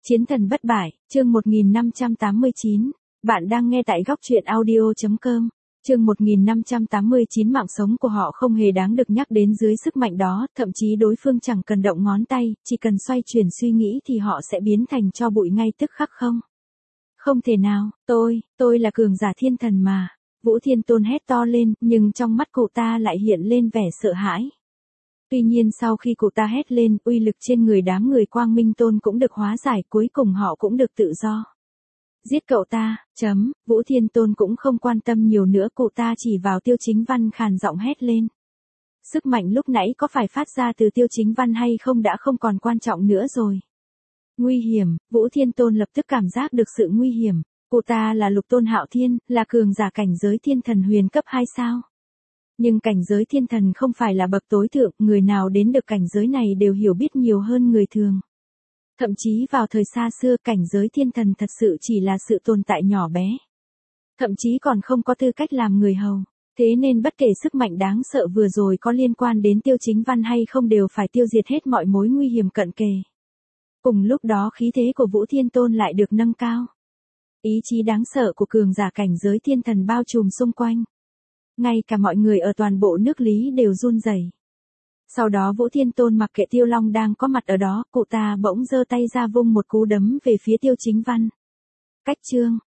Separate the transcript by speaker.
Speaker 1: Chiến thần bất bại, chương 1589. Bạn đang nghe tại góc truyện audio.com. Chương 1589 mạng sống của họ không hề đáng được nhắc đến dưới sức mạnh đó, thậm chí đối phương chẳng cần động ngón tay, chỉ cần xoay chuyển suy nghĩ thì họ sẽ biến thành tro bụi ngay tức khắc không? Không thể nào, tôi là cường giả thiên thần mà. Vũ Thiên Tôn hét to lên, nhưng trong mắt cậu ta lại hiện lên vẻ sợ hãi. Tuy nhiên sau khi cụ ta hét lên, uy lực trên người đám người Quang Minh Tôn cũng được hóa giải, cuối cùng họ cũng được tự do. Giết cậu ta, Vũ Thiên Tôn cũng không quan tâm nhiều nữa, cụ ta chỉ vào Tiêu Chính Văn khàn giọng hét lên. Sức mạnh lúc nãy có phải phát ra từ Tiêu Chính Văn hay không đã không còn quan trọng nữa rồi. Nguy hiểm, Vũ Thiên Tôn lập tức cảm giác được sự nguy hiểm. Cụ ta là Lục Tôn Hạo Thiên, là cường giả cảnh giới thiên thần huyền cấp 2 sao? Nhưng cảnh giới thiên thần không phải là bậc tối thượng, người nào đến được cảnh giới này đều hiểu biết nhiều hơn người thường. Thậm chí vào thời xa xưa, cảnh giới thiên thần thật sự chỉ là sự tồn tại nhỏ bé. Thậm chí còn không có tư cách làm người hầu. Thế nên bất kể sức mạnh đáng sợ vừa rồi có liên quan đến Tiêu Chính Văn hay không đều phải tiêu diệt hết mọi mối nguy hiểm cận kề. Cùng lúc đó khí thế của Vũ Thiên Tôn lại được nâng cao. Ý chí đáng sợ của cường giả cảnh giới thiên thần bao trùm xung quanh. Ngay cả mọi người ở toàn bộ nước Lý đều run rẩy. Sau đó Vũ Thiên Tôn mặc kệ Tiêu Long đang có mặt ở đó, cụ ta bỗng giơ tay ra vung một cú đấm về phía Tiêu Chính Văn. Cách chương,